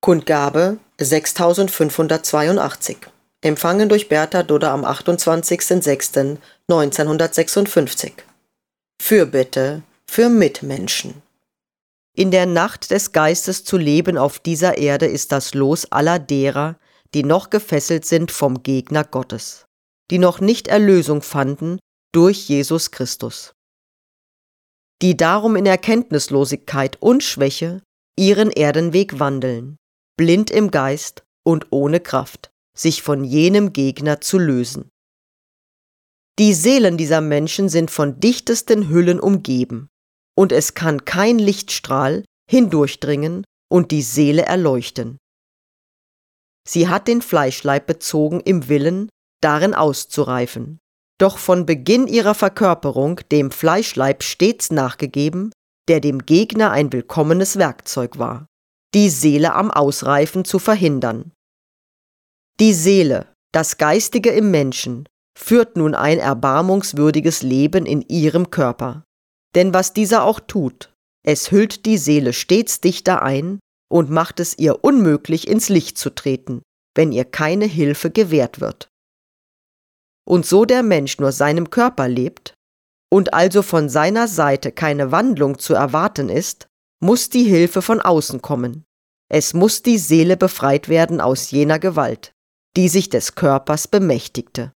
Kundgabe 6582. Empfangen durch Bertha Dudder am 28.06.1956. Fürbitte für Mitmenschen. In der Nacht des Geistes zu leben auf dieser Erde ist das Los aller derer, die noch gefesselt sind vom Gegner Gottes, die noch nicht Erlösung fanden durch Jesus Christus, die darum in Erkenntnislosigkeit und Schwäche ihren Erdenweg wandeln, blind im Geist und ohne Kraft, sich von jenem Gegner zu lösen. Die Seelen dieser Menschen sind von dichtesten Hüllen umgeben, und es kann kein Lichtstrahl hindurchdringen und die Seele erleuchten. Sie hat den Fleischleib bezogen im Willen, darin auszureifen, doch von Beginn ihrer Verkörperung dem Fleischleib stets nachgegeben, der dem Gegner ein willkommenes Werkzeug war, die Seele am Ausreifen zu verhindern. Die Seele, das Geistige im Menschen, führt nun ein erbarmungswürdiges Leben in ihrem Körper. Denn was dieser auch tut, es hüllt die Seele stets dichter ein und macht es ihr unmöglich, ins Licht zu treten, wenn ihr keine Hilfe gewährt wird. Und so der Mensch nur seinem Körper lebt und also von seiner Seite keine Wandlung zu erwarten ist, muss die Hilfe von außen kommen. Es muss die Seele befreit werden aus jener Gewalt, die sich des Körpers bemächtigte.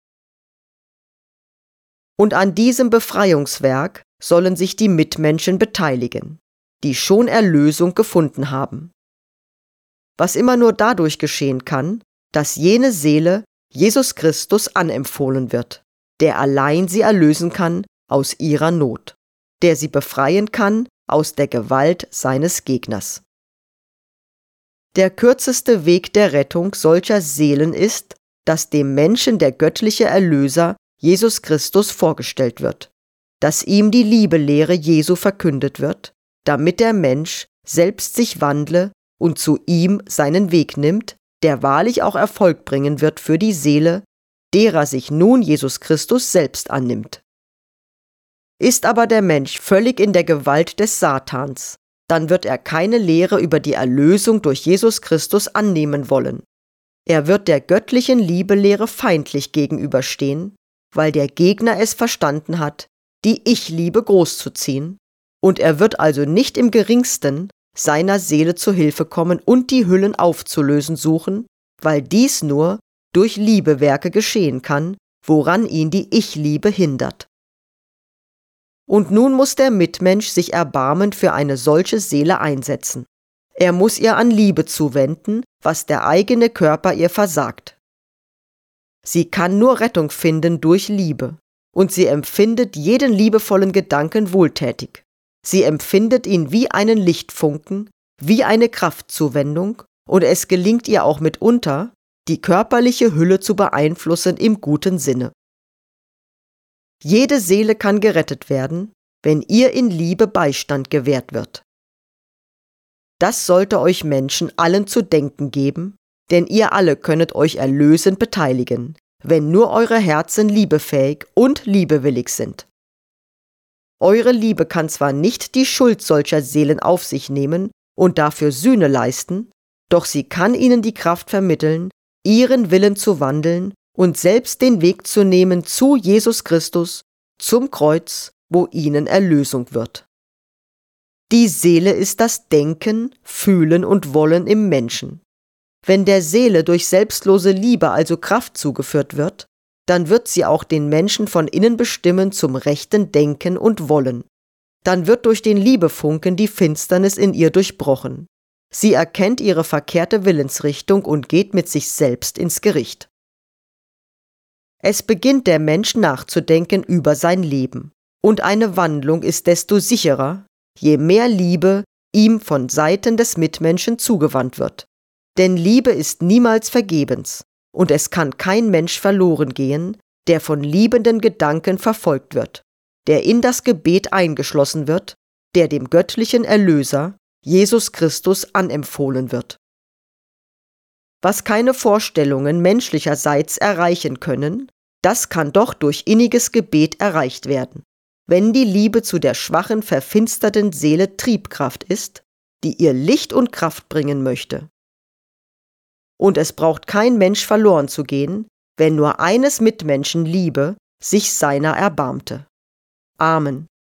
Und an diesem Befreiungswerk sollen sich die Mitmenschen beteiligen, die schon Erlösung gefunden haben. Was immer nur dadurch geschehen kann, dass jene Seele Jesus Christus anempfohlen wird, der allein sie erlösen kann aus ihrer Not, der sie befreien kann aus der Gewalt seines Gegners. Der kürzeste Weg der Rettung solcher Seelen ist, dass dem Menschen der göttliche Erlöser Jesus Christus vorgestellt wird, dass ihm die Liebelehre Jesu verkündet wird, damit der Mensch selbst sich wandle und zu ihm seinen Weg nimmt, der wahrlich auch Erfolg bringen wird für die Seele, derer sich nun Jesus Christus selbst annimmt. Ist aber der Mensch völlig in der Gewalt des Satans, dann wird er keine Lehre über die Erlösung durch Jesus Christus annehmen wollen. Er wird der göttlichen Liebelehre feindlich gegenüberstehen, weil der Gegner es verstanden hat, die Ich-Liebe großzuziehen, und er wird also nicht im geringsten seiner Seele zu Hilfe kommen und die Hüllen aufzulösen suchen, weil dies nur durch Liebewerke geschehen kann, woran ihn die Ich-Liebe hindert. Und nun muss der Mitmensch sich erbarmend für eine solche Seele einsetzen. Er muss ihr an Liebe zuwenden, was der eigene Körper ihr versagt. Sie kann nur Rettung finden durch Liebe, und sie empfindet jeden liebevollen Gedanken wohltätig. Sie empfindet ihn wie einen Lichtfunken, wie eine Kraftzuwendung, und es gelingt ihr auch mitunter, die körperliche Hülle zu beeinflussen im guten Sinne. Jede Seele kann gerettet werden, wenn ihr in Liebe Beistand gewährt wird. Das sollte euch Menschen allen zu denken geben, denn ihr alle könnet euch erlösend beteiligen, wenn nur eure Herzen liebefähig und liebewillig sind. Eure Liebe kann zwar nicht die Schuld solcher Seelen auf sich nehmen und dafür Sühne leisten, doch sie kann ihnen die Kraft vermitteln, ihren Willen zu wandeln und selbst den Weg zu nehmen zu Jesus Christus, zum Kreuz, wo ihnen Erlösung wird. Die Seele ist das Denken, Fühlen und Wollen im Menschen. Wenn der Seele durch selbstlose Liebe also Kraft zugeführt wird, dann wird sie auch den Menschen von innen bestimmen zum rechten Denken und Wollen. Dann wird durch den Liebefunken die Finsternis in ihr durchbrochen. Sie erkennt ihre verkehrte Willensrichtung und geht mit sich selbst ins Gericht. Es beginnt der Mensch nachzudenken über sein Leben, und eine Wandlung ist desto sicherer, je mehr Liebe ihm von Seiten des Mitmenschen zugewandt wird. Denn Liebe ist niemals vergebens, und es kann kein Mensch verloren gehen, der von liebenden Gedanken verfolgt wird, der in das Gebet eingeschlossen wird, der dem göttlichen Erlöser, Jesus Christus, anempfohlen wird. Was keine Vorstellungen menschlicherseits erreichen können, das kann doch durch inniges Gebet erreicht werden, wenn die Liebe zu der schwachen, verfinsterten Seele Triebkraft ist, die ihr Licht und Kraft bringen möchte. und es braucht kein Mensch verloren zu gehen, wenn nur eines Mitmenschen Liebe sich seiner erbarmte. Amen.